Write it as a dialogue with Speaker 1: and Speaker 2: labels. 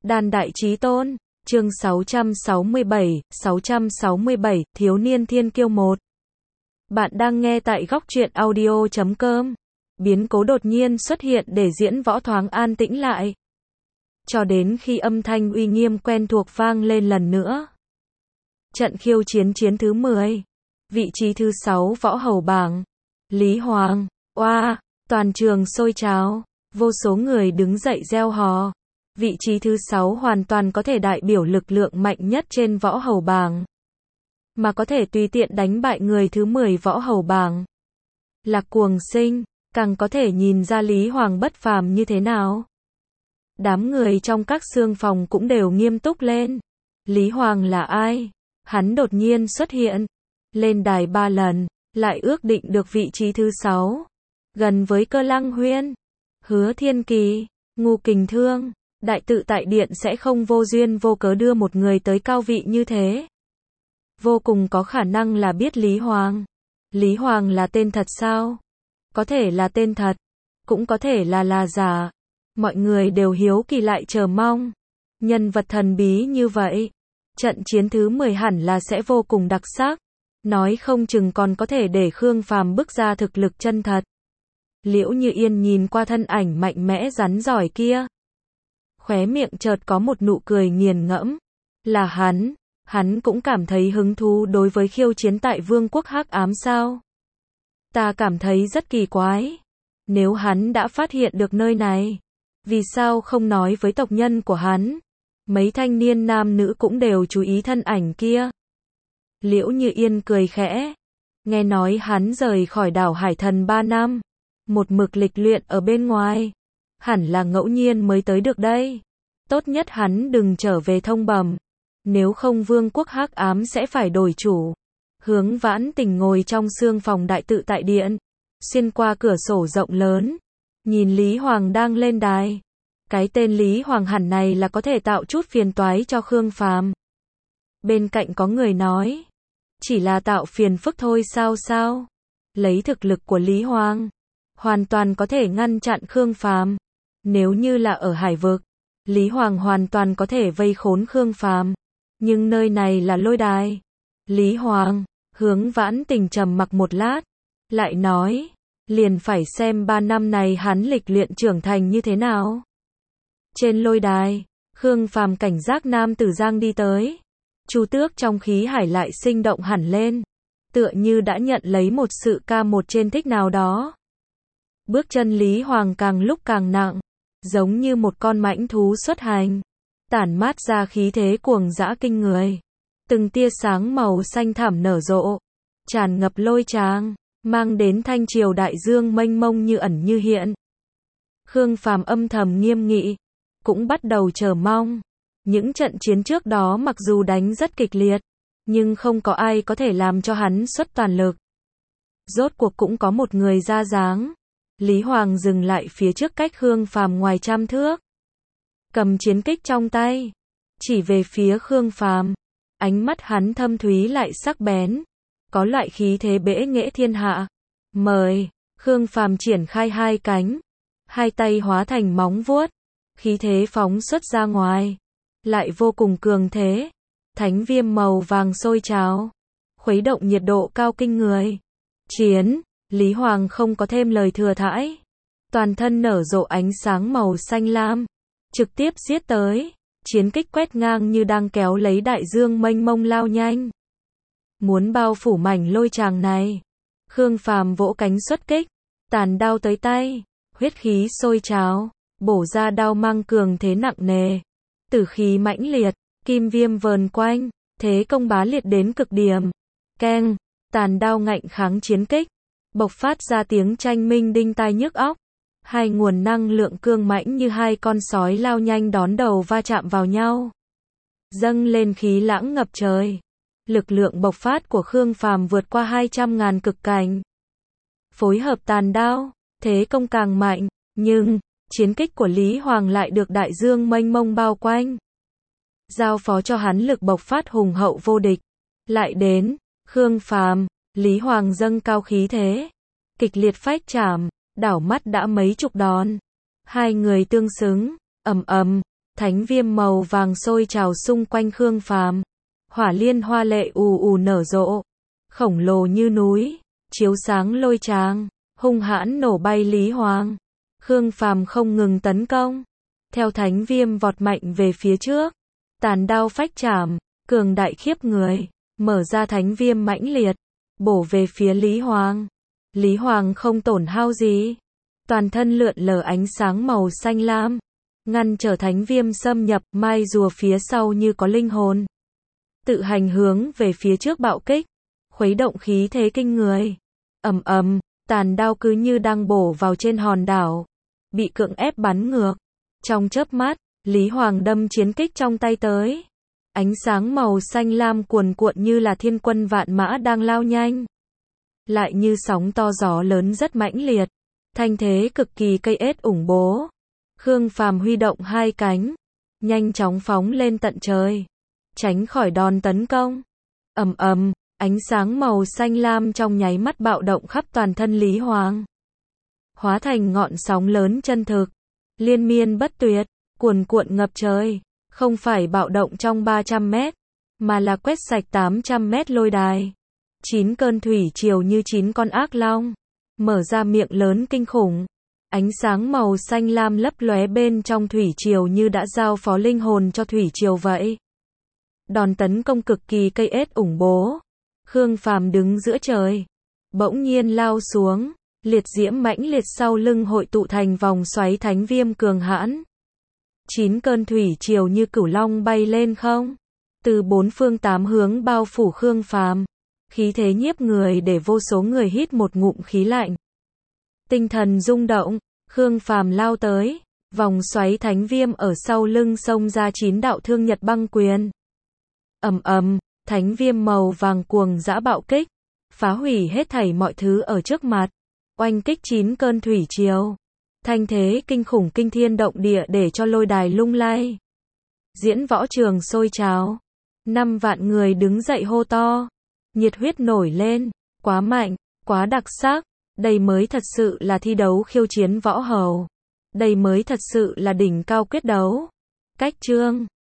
Speaker 1: Đan Đại Chí Tôn, chương 667, Thiếu niên thiên kiêu 1. Bạn đang nghe tại góc truyện audio.com. Biến cố đột nhiên xuất hiện để diễn võ thoáng an tĩnh lại. Cho đến khi âm thanh uy nghiêm quen thuộc vang lên lần nữa. Trận khiêu chiến thứ 10. Vị trí thứ 6 võ hầu bảng. Lý Hoàng. Oa, toàn trường sôi trào. Vô số người đứng dậy reo hò. Vị trí thứ 6 hoàn toàn có thể đại biểu lực lượng mạnh nhất trên võ hầu bảng. Mà có thể tùy tiện đánh bại người thứ 10 võ hầu bảng. Lạc Cuồng Sinh, càng có thể nhìn ra Lý Hoàng bất phàm như thế nào. Đám người trong các xương phòng cũng đều nghiêm túc lên. Lý Hoàng là ai? Hắn đột nhiên xuất hiện. Lên đài 3 lần, lại ước định được vị trí thứ 6. Gần với Cơ Lăng Huyên, Hứa Thiên Kỳ, Ngô Kình Thương. Đại tự tại điện sẽ không vô duyên vô cớ đưa một người tới cao vị như thế. Vô cùng có khả năng là biết Lý Hoàng. Lý Hoàng là tên thật sao? Có thể là tên thật, cũng có thể là giả. Mọi người đều hiếu kỳ lại chờ mong. Nhân vật thần bí như vậy, trận chiến thứ 10 hẳn là sẽ vô cùng đặc sắc. Nói không chừng còn có thể để Khương Phàm bức ra thực lực chân thật. Liễu Như Yên nhìn qua thân ảnh mạnh mẽ rắn giỏi kia. Khóe miệng chợt có một nụ cười nghiền ngẫm. Là hắn cũng cảm thấy hứng thú đối với khiêu chiến tại Vương quốc Hắc Ám sao? Ta cảm thấy rất kỳ quái. Nếu hắn đã phát hiện được nơi này, vì sao không nói với tộc nhân của hắn? Mấy thanh niên nam nữ cũng đều chú ý thân ảnh kia. Liễu Như Yên cười khẽ. Nghe nói hắn rời khỏi đảo Hải Thần 3 năm. Một mực lịch luyện ở bên ngoài. Hẳn là ngẫu nhiên mới tới được đây. Tốt nhất hắn đừng trở về thông bẩm. Nếu không Vương quốc Hắc Ám sẽ phải đổi chủ. Hướng Vãn Tình ngồi trong xương phòng đại tự tại điện. Xuyên qua cửa sổ rộng lớn. Nhìn Lý Hoàng đang lên đài. Cái tên Lý Hoàng hẳn này là có thể tạo chút phiền toái cho Khương Phàm. Bên cạnh có người nói. Chỉ là tạo phiền phức thôi sao? Lấy thực lực của Lý Hoàng, hoàn toàn có thể ngăn chặn Khương Phàm. Nếu như là ở Hải vực, Lý Hoàng hoàn toàn có thể vây khốn Khương Phàm. Nhưng nơi này là lôi đài. Lý Hoàng, Hướng Vãn Tình trầm mặc một lát, lại nói, liền phải xem 3 năm này hắn lịch luyện trưởng thành như thế nào. Trên lôi đài, Khương Phàm cảnh giác nam tử Giang đi tới. Chu Tước trong khí hải lại sinh động hẳn lên, tựa như đã nhận lấy một sự ca một trên thích nào đó. Bước chân Lý Hoàng càng lúc càng nặng, giống như một con mãnh thú xuất hành, tản mát ra khí thế cuồng dã kinh người. Từng tia sáng màu xanh thẳm nở rộ, tràn ngập lôi tràng, mang đến thanh triều đại dương mênh mông như ẩn như hiện. Khương Phàm âm thầm nghiêm nghị, cũng bắt đầu chờ mong. Những trận chiến trước đó mặc dù đánh rất kịch liệt, nhưng không có ai có thể làm cho hắn xuất toàn lực. Rốt cuộc cũng có một người ra dáng. Lý Hoàng dừng lại phía trước cách Khương Phàm ngoài 100 thước. Cầm chiến kích trong tay, chỉ về phía Khương Phàm. Ánh mắt hắn thâm thúy lại sắc bén, có loại khí thế bẽ nghệ thiên hạ. Mời, Khương Phàm triển khai hai cánh, hai tay hóa thành móng vuốt, khí thế phóng xuất ra ngoài, lại vô cùng cường thế. Thánh viêm màu vàng sôi trào, khuấy động nhiệt độ cao kinh người. Chiến, Lý Hoàng không có thêm lời thừa thãi, toàn thân nở rộ ánh sáng màu xanh lam, trực tiếp giết tới. Chiến kích quét ngang như đang kéo lấy đại dương mênh mông lao nhanh, muốn bao phủ mảnh lôi tràng này. Khương Phàm vỗ cánh xuất kích, tàn đao tới tay, huyết khí sôi trào, bổ ra đao mang cường thế nặng nề, tử khí mãnh liệt, kim viêm vờn quanh, thế công bá liệt đến cực điểm. Keng, tàn đao ngạnh kháng chiến kích, bộc phát ra tiếng tranh minh đinh tai nhức óc. Hai nguồn năng lượng cương mãnh như hai con sói lao nhanh đón đầu va chạm vào nhau, dâng lên khí lãng ngập trời. Lực lượng bộc phát của Khương Phàm vượt qua 200.000 cực cảnh. Phối hợp tàn đao, thế công càng mạnh, nhưng chiến kích của Lý Hoàng lại được đại dương mênh mông bao quanh, giao phó cho hắn lực bộc phát hùng hậu vô địch. Lại đến, Khương Phàm, Lý Hoàng dâng cao khí thế, kịch liệt phách chạm, đảo mắt đã mấy chục đòn. Hai người tương xứng, ầm ầm, thánh viêm màu vàng sôi trào xung quanh Khương Phàm. Hỏa liên hoa lệ ù ù nở rộ, khổng lồ như núi, chiếu sáng lôi tràng, hung hãn nổ bay Lý Hoàng. Khương Phàm không ngừng tấn công, theo thánh viêm vọt mạnh về phía trước, tàn đao phách chảm, cường đại khiếp người, mở ra thánh viêm mãnh liệt, bổ về phía Lý Hoàng. Lý Hoàng không tổn hao gì, toàn thân lượn lờ ánh sáng màu xanh lam, ngăn trở thánh viêm xâm nhập, mai rùa phía sau như có linh hồn, tự hành hướng về phía trước bạo kích, khuấy động khí thế kinh người. Ầm ầm, tàn đao cứ như đang bổ vào trên hòn đảo, bị cưỡng ép bắn ngược. Trong chớp mắt, Lý Hoàng đâm chiến kích trong tay tới. Ánh sáng màu xanh lam cuồn cuộn như là thiên quân vạn mã đang lao nhanh, lại như sóng to gió lớn rất mãnh liệt, thanh thế cực kỳ cây ết ủng bố. Khương Phàm huy động hai cánh, nhanh chóng phóng lên tận trời, tránh khỏi đòn tấn công. Ầm ầm, ánh sáng màu xanh lam trong nháy mắt bạo động khắp toàn thân Lý Hoàng, hóa thành ngọn sóng lớn chân thực, liên miên bất tuyệt, cuồn cuộn ngập trời. Không phải bạo động trong 300 mét, mà là quét sạch 800 mét lôi đài. 9 cơn thủy triều như 9 con ác long, mở ra miệng lớn kinh khủng. Ánh sáng màu xanh lam lấp lóe bên trong thủy triều như đã giao phó linh hồn cho thủy triều vậy. Đòn tấn công cực kỳ cây ết ủng bố. Khương Phàm đứng giữa trời, bỗng nhiên lao xuống, liệt diễm mãnh liệt sau lưng hội tụ thành vòng xoáy thánh viêm cường hãn. 9 cơn thủy triều như cửu long bay lên không, từ bốn phương tám hướng bao phủ Khương Phàm, khí thế nhiếp người để vô số người hít một ngụm khí lạnh. Tinh thần rung động, Khương Phàm lao tới, vòng xoáy thánh viêm ở sau lưng xông ra 9 đạo thương nhật băng quyền. Ầm ầm, thánh viêm màu vàng cuồng dã bạo kích, phá hủy hết thảy mọi thứ ở trước mặt, oanh kích 9 cơn thủy triều. Thanh thế kinh khủng kinh thiên động địa để cho lôi đài lung lay. Diễn võ trường sôi trào. 5 vạn người đứng dậy hô to. Nhiệt huyết nổi lên. Quá mạnh, quá đặc sắc. Đây mới thật sự là thi đấu khiêu chiến võ hầu. Đây mới thật sự là đỉnh cao quyết đấu. Cách chương